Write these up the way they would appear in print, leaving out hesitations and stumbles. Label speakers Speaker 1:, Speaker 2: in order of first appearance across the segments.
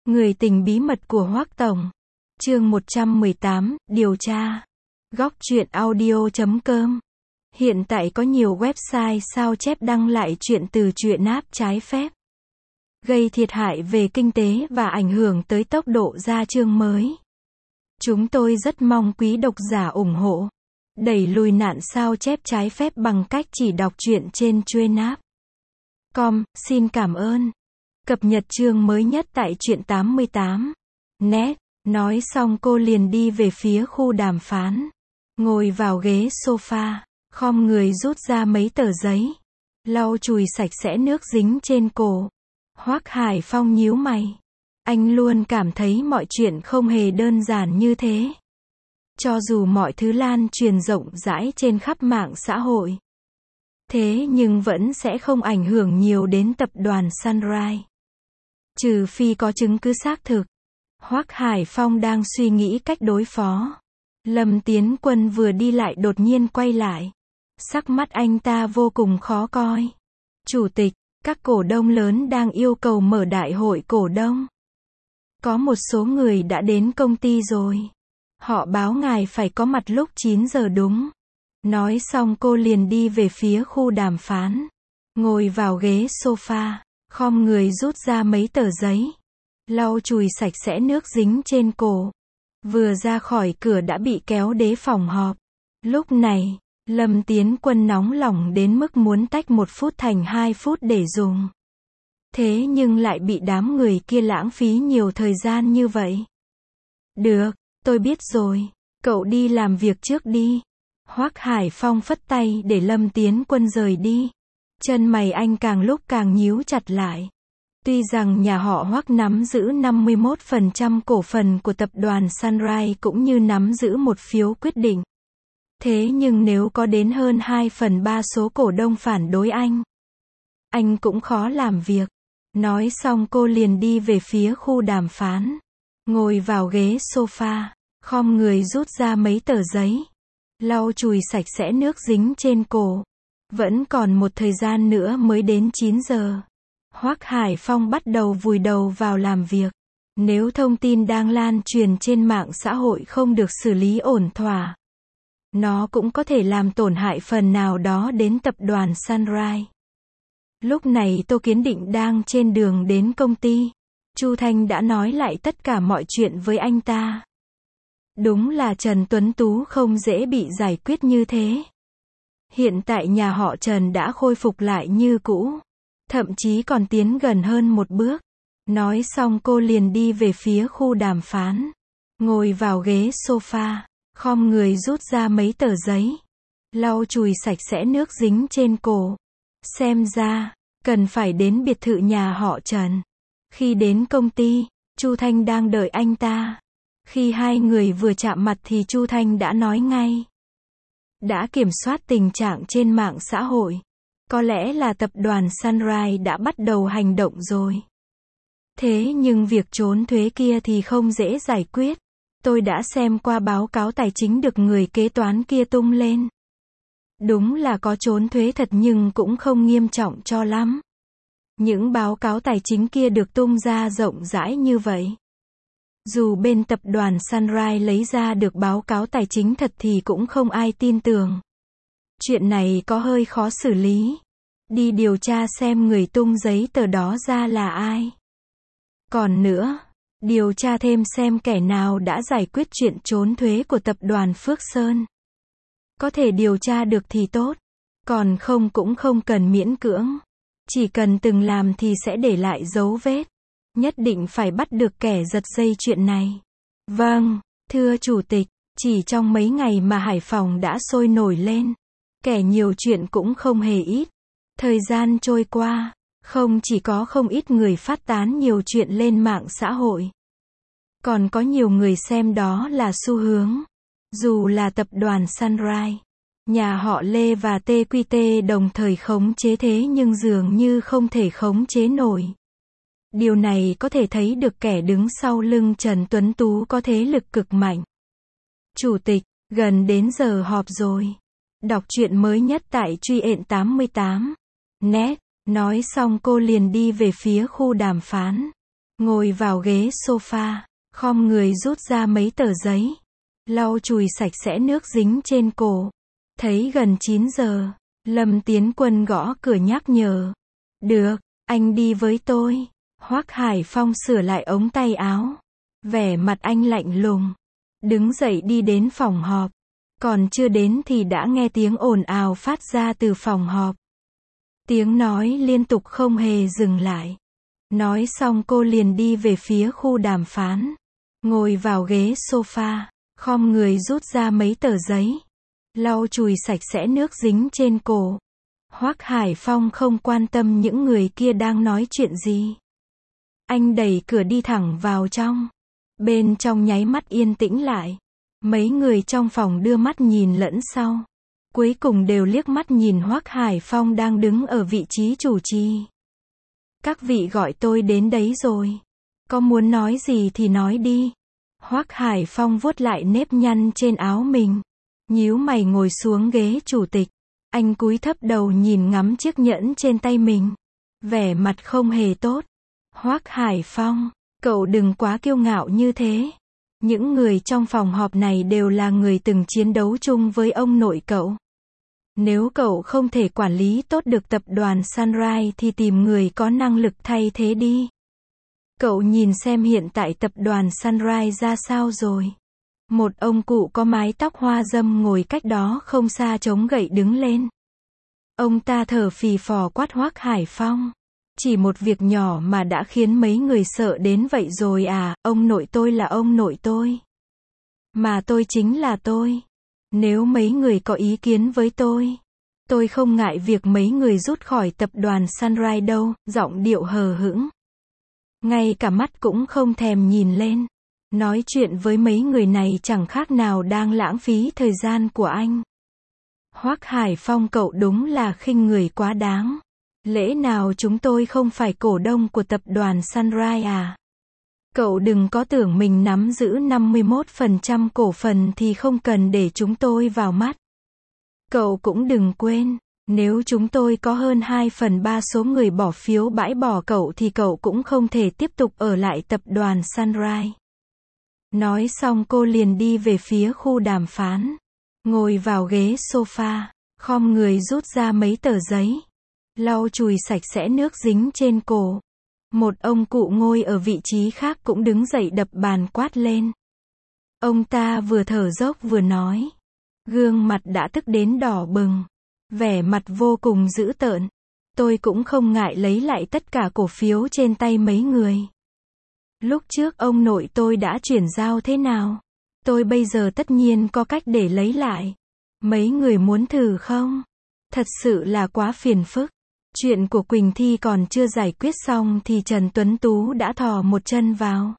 Speaker 1: Người tình bí mật của Hoắc Tổng. Chương 118, điều tra. Góc truyện audio.com. Hiện tại có nhiều website sao chép đăng lại truyện từ truyện app trái phép, gây thiệt hại về kinh tế và ảnh hưởng tới tốc độ ra chương mới. Chúng tôi rất mong quý độc giả ủng hộ, đẩy lùi nạn sao chép trái phép bằng cách chỉ đọc truyện trên truyện app. Xin cảm ơn. Cập nhật chương mới nhất tại truyện 88. Net. Nói xong cô liền đi về phía khu đàm phán. Ngồi vào ghế sofa, khom người rút ra mấy tờ giấy, lau chùi sạch sẽ nước dính trên cổ. Hoắc Hải Phong nhíu mày. Anh luôn cảm thấy mọi chuyện không hề đơn giản như thế. Cho dù mọi thứ lan truyền rộng rãi trên khắp mạng xã hội, thế nhưng vẫn sẽ không ảnh hưởng nhiều đến tập đoàn Sunrise. Trừ phi có chứng cứ xác thực. Hoắc Hải Phong đang suy nghĩ cách đối phó. Lâm Tiến Quân vừa đi lại đột nhiên quay lại. Sắc mắt anh ta vô cùng khó coi. Chủ tịch, các cổ đông lớn đang yêu cầu mở đại hội cổ đông. Có một số người đã đến công ty rồi. Họ báo ngài phải có mặt lúc 9 giờ đúng. Nói xong cô liền đi về phía khu đàm phán. Ngồi vào ghế sofa, khom người rút ra mấy tờ giấy, lau chùi sạch sẽ nước dính trên cổ. Vừa ra khỏi cửa đã bị kéo đến phòng họp. Lúc này, Lâm Tiến Quân nóng lòng đến mức muốn tách 1 phút thành 2 phút để dùng. Thế nhưng lại bị đám người kia lãng phí nhiều thời gian như vậy. Được, tôi biết rồi, cậu đi làm việc trước đi. Hoắc Hải Phong phất tay để Lâm Tiến Quân rời đi. Chân mày anh càng lúc càng nhíu chặt lại. Tuy rằng nhà họ Hoắc nắm giữ 51% cổ phần của tập đoàn Sunrise cũng như nắm giữ một phiếu quyết định. Thế nhưng nếu có đến hơn 2/3 số cổ đông phản đối anh cũng khó làm việc. Nói xong cô liền đi về phía khu đàm phán. Ngồi vào ghế sofa, khom người rút ra mấy tờ giấy, lau chùi sạch sẽ nước dính trên cổ. Vẫn còn một thời gian nữa mới đến 9 giờ. Hoắc Hải Phong bắt đầu vùi đầu vào làm việc. Nếu thông tin đang lan truyền trên mạng xã hội không được xử lý ổn thỏa, nó cũng có thể làm tổn hại phần nào đó đến tập đoàn Sunrise. Lúc này Tô Kiến Định đang trên đường đến công ty. Chu Thanh đã nói lại tất cả mọi chuyện với anh ta. Đúng là Trần Tuấn Tú không dễ bị giải quyết như thế. Hiện tại nhà họ Trần đã khôi phục lại như cũ, thậm chí còn tiến gần hơn một bước. Nói xong cô liền đi về phía khu đàm phán. Ngồi vào ghế sofa, khom người rút ra mấy tờ giấy, lau chùi sạch sẽ nước dính trên cổ. Xem ra, cần phải đến biệt thự nhà họ Trần. Khi đến công ty, Chu Thanh đang đợi anh ta. Khi hai người vừa chạm mặt thì Chu Thanh đã nói ngay. Đã kiểm soát tình trạng trên mạng xã hội. Có lẽ là tập đoàn Sunrise đã bắt đầu hành động rồi. Thế nhưng việc trốn thuế kia thì không dễ giải quyết. Tôi đã xem qua báo cáo tài chính được người kế toán kia tung lên. Đúng là có trốn thuế thật nhưng cũng không nghiêm trọng cho lắm. Những báo cáo tài chính kia được tung ra rộng rãi như vậy. Dù bên tập đoàn Sunrise lấy ra được báo cáo tài chính thật thì cũng không ai tin tưởng. Chuyện này có hơi khó xử lý. Đi điều tra xem người tung giấy tờ đó ra là ai. Còn nữa, điều tra thêm xem kẻ nào đã giải quyết chuyện trốn thuế của tập đoàn Phước Sơn. Có thể điều tra được thì tốt. Còn không cũng không cần miễn cưỡng. Chỉ cần từng làm thì sẽ để lại dấu vết. Nhất định phải bắt được kẻ giật dây chuyện này. Vâng, thưa Chủ tịch, chỉ trong mấy ngày mà Hải Phòng đã sôi nổi lên. Kẻ nhiều chuyện cũng không hề ít. Thời gian trôi qua, không chỉ có không ít người phát tán nhiều chuyện lên mạng xã hội. Còn có nhiều người xem đó là xu hướng. Dù là tập đoàn Sunrise, nhà họ Lê và TQT đồng thời khống chế thế nhưng dường như không thể khống chế nổi. Điều này có thể thấy được kẻ đứng sau lưng Trần Tuấn Tú có thế lực cực mạnh. Chủ tịch, gần đến giờ họp rồi. Đọc truyện mới nhất tại truyện 88. Net. Nói xong cô liền đi về phía khu đàm phán. ngồi vào ghế sofa, khom người rút ra mấy tờ giấy, lau chùi sạch sẽ nước dính trên cổ. Thấy gần 9 giờ, Lâm Tiến Quân gõ cửa nhắc nhở. Được, anh đi với tôi. Hoắc Hải Phong sửa lại ống tay áo. Vẻ mặt anh lạnh lùng. Đứng dậy đi đến phòng họp. Còn chưa đến thì đã nghe tiếng ồn ào phát ra từ phòng họp. Tiếng nói liên tục không hề dừng lại. Nói xong cô liền đi về phía khu đàm phán. Ngồi vào ghế sofa, khom người rút ra mấy tờ giấy, lau chùi sạch sẽ nước dính trên cổ. Hoắc Hải Phong không quan tâm những người kia đang nói chuyện gì. Anh đẩy cửa đi thẳng vào trong. Bên trong nháy mắt yên tĩnh lại. Mấy người trong phòng đưa mắt nhìn lẫn sau. Cuối cùng đều liếc mắt nhìn Hoắc Hải Phong đang đứng ở vị trí chủ trì. Các vị gọi tôi đến đấy rồi. Có muốn nói gì thì nói đi. Hoắc Hải Phong vuốt lại nếp nhăn trên áo mình. Nhíu mày ngồi xuống ghế chủ tịch. Anh cúi thấp đầu nhìn ngắm chiếc nhẫn trên tay mình. Vẻ mặt không hề tốt. Hoắc Hải Phong, cậu đừng quá kiêu ngạo như thế. Những người trong phòng họp này đều là người từng chiến đấu chung với ông nội cậu. Nếu cậu không thể quản lý tốt được tập đoàn Sunrise thì tìm người có năng lực thay thế đi. Cậu nhìn xem hiện tại tập đoàn Sunrise ra sao rồi. Một ông cụ có mái tóc hoa râm ngồi cách đó không xa chống gậy đứng lên. Ông ta thở phì phò quát Hoắc Hải Phong. Chỉ một việc nhỏ mà đã khiến mấy người sợ đến vậy rồi à, ông nội tôi là ông nội tôi. Mà tôi chính là tôi. Nếu mấy người có ý kiến với tôi không ngại việc mấy người rút khỏi tập đoàn Sunrise đâu, giọng điệu hờ hững. Ngay cả mắt cũng không thèm nhìn lên. Nói chuyện với mấy người này chẳng khác nào đang lãng phí thời gian của anh. Hoắc Hải Phong, cậu đúng là khinh người quá đáng. Lẽ nào chúng tôi không phải cổ đông của tập đoàn Sunrise à? Cậu đừng có tưởng mình nắm giữ 51% cổ phần thì không cần để chúng tôi vào mắt. Cậu cũng đừng quên, nếu chúng tôi có hơn 2/3 số người bỏ phiếu bãi bỏ cậu thì cậu cũng không thể tiếp tục ở lại tập đoàn Sunrise. Nói xong cô liền đi về phía khu đàm phán. Ngồi vào ghế sofa, khom người rút ra mấy tờ giấy, lau chùi sạch sẽ nước dính trên cổ. Một ông cụ ngồi ở vị trí khác cũng đứng dậy đập bàn quát lên. Ông ta vừa thở dốc vừa nói. Gương mặt đã tức đến đỏ bừng. Vẻ mặt vô cùng dữ tợn. Tôi cũng không ngại lấy lại tất cả cổ phiếu trên tay mấy người. Lúc trước ông nội tôi đã chuyển giao thế nào? Tôi bây giờ tất nhiên có cách để lấy lại. Mấy người muốn thử không? Thật sự là quá phiền phức. Chuyện của Quỳnh Thi còn chưa giải quyết xong thì Trần Tuấn Tú đã thò một chân vào.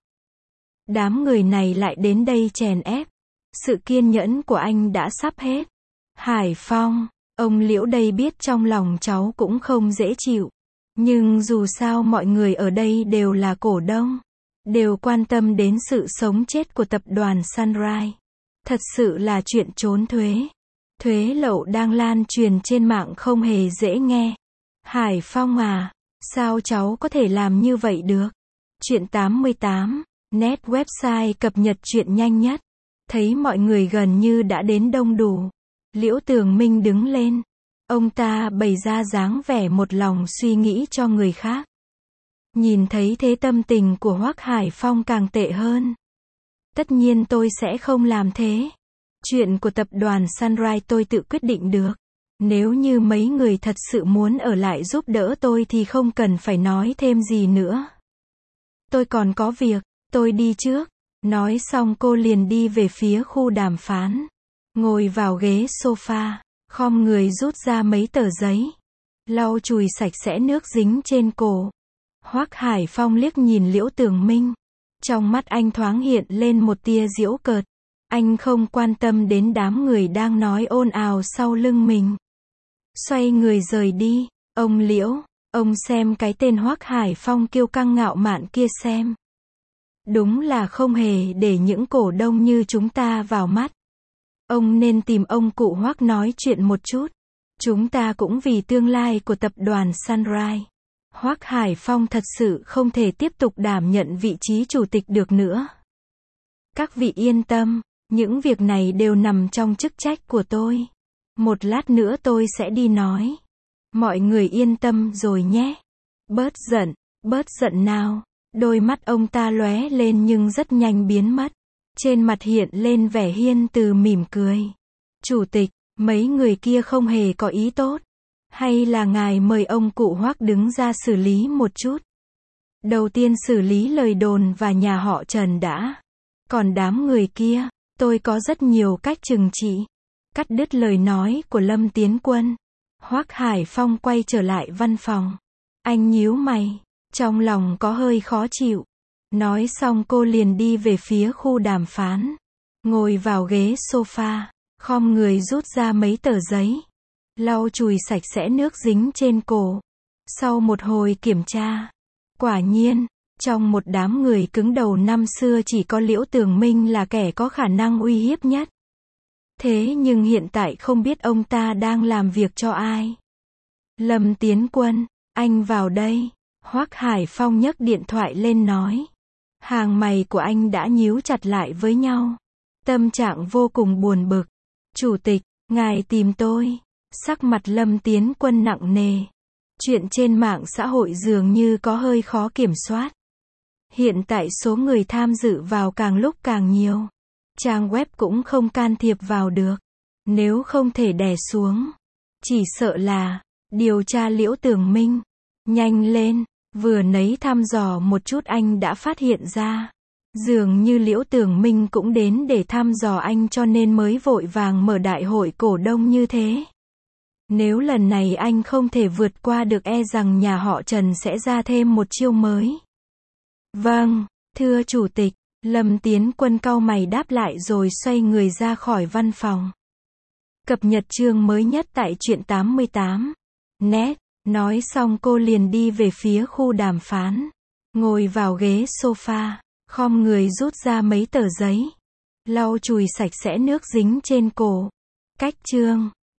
Speaker 1: Đám người này lại đến đây chèn ép. Sự kiên nhẫn của anh đã sắp hết. Hải Phong, ông Liễu đây biết trong lòng cháu cũng không dễ chịu. Nhưng dù sao mọi người ở đây đều là cổ đông. Đều quan tâm đến sự sống chết của tập đoàn Sunrise. Thật sự là chuyện trốn thuế. Thuế lậu đang lan truyền trên mạng không hề dễ nghe. Hải Phong à, sao cháu có thể làm như vậy được? Chuyện 88, net website cập nhật chuyện nhanh nhất. Thấy mọi người gần như đã đến đông đủ. Liễu Tường Minh đứng lên. Ông ta bày ra dáng vẻ một lòng suy nghĩ cho người khác. Nhìn thấy thế tâm tình của Hoắc Hải Phong càng tệ hơn. Tất nhiên tôi sẽ không làm thế. Chuyện của tập đoàn Sunrise tôi tự quyết định được. Nếu như mấy người thật sự muốn ở lại giúp đỡ tôi thì không cần phải nói thêm gì nữa. Tôi còn có việc, tôi đi trước. Nói xong cô liền đi về phía khu đàm phán. Ngồi vào ghế sofa, khom người rút ra mấy tờ giấy. Lau chùi sạch sẽ nước dính trên cổ. Hoắc Hải Phong liếc nhìn Liễu Tường Minh. Trong mắt anh thoáng hiện lên một tia giễu cợt. Anh không quan tâm đến đám người đang nói ồn ào sau lưng mình. Xoay người rời đi. Ông Liễu, ông xem cái tên Hoắc Hải Phong kiêu căng ngạo mạn kia xem. Đúng là không hề để những cổ đông như chúng ta vào mắt. Ông nên tìm ông cụ Hoắc nói chuyện một chút. Chúng ta cũng vì tương lai của tập đoàn Sunrise. Hoắc Hải Phong thật sự không thể tiếp tục đảm nhận vị trí chủ tịch được nữa. Các vị yên tâm, những việc này đều nằm trong chức trách của tôi. Một lát nữa tôi sẽ đi nói. Mọi người yên tâm rồi nhé. Bớt giận nào. Đôi mắt ông ta lóe lên nhưng rất nhanh biến mất. Trên mặt hiện lên vẻ hiên từ mỉm cười. Chủ tịch, mấy người kia không hề có ý tốt. Hay là ngài mời ông cụ Hoắc đứng ra xử lý một chút. Đầu tiên xử lý lời đồn và nhà họ Trần đã. Còn đám người kia, tôi có rất nhiều cách trừng trị. Cắt đứt lời nói của Lâm Tiến Quân. Hoắc Hải Phong quay trở lại văn phòng. Anh nhíu mày, trong lòng có hơi khó chịu. Nói xong cô liền đi về phía khu đàm phán. Ngồi vào ghế sofa, khom người rút ra mấy tờ giấy. Lau chùi sạch sẽ nước dính trên cổ. Sau một hồi kiểm tra, quả nhiên, trong một đám người cứng đầu năm xưa chỉ có Liễu Tường Minh là kẻ có khả năng uy hiếp nhất. Thế nhưng hiện tại không biết ông ta đang làm việc cho ai. Lâm Tiến Quân, anh vào đây. Hoắc Hải Phong nhấc điện thoại lên nói. Hàng mày của anh đã nhíu chặt lại với nhau. Tâm trạng vô cùng buồn bực. Chủ tịch, ngài tìm tôi. Sắc mặt Lâm Tiến Quân nặng nề. Chuyện trên mạng xã hội dường như có hơi khó kiểm soát. Hiện tại số người tham dự vào càng lúc càng nhiều. Trang web cũng không can thiệp vào được. Nếu không thể đè xuống, chỉ sợ là điều tra Liễu Tường Minh. Nhanh lên, vừa nấy thăm dò một chút anh đã phát hiện ra. Dường như Liễu Tường Minh cũng đến để thăm dò anh cho nên mới vội vàng mở đại hội cổ đông như thế. Nếu lần này anh không thể vượt qua được e rằng nhà họ Trần sẽ ra thêm một chiêu mới. Vâng, thưa chủ tịch, Lâm Tiến Quân cau mày đáp lại rồi xoay người ra khỏi văn phòng. Cập nhật chương mới nhất tại truyện 88. Net, nói xong cô liền đi về phía khu đàm phán. Ngồi vào ghế sofa, khom người rút ra mấy tờ giấy. Lau chùi sạch sẽ nước dính trên cổ. Cách chương.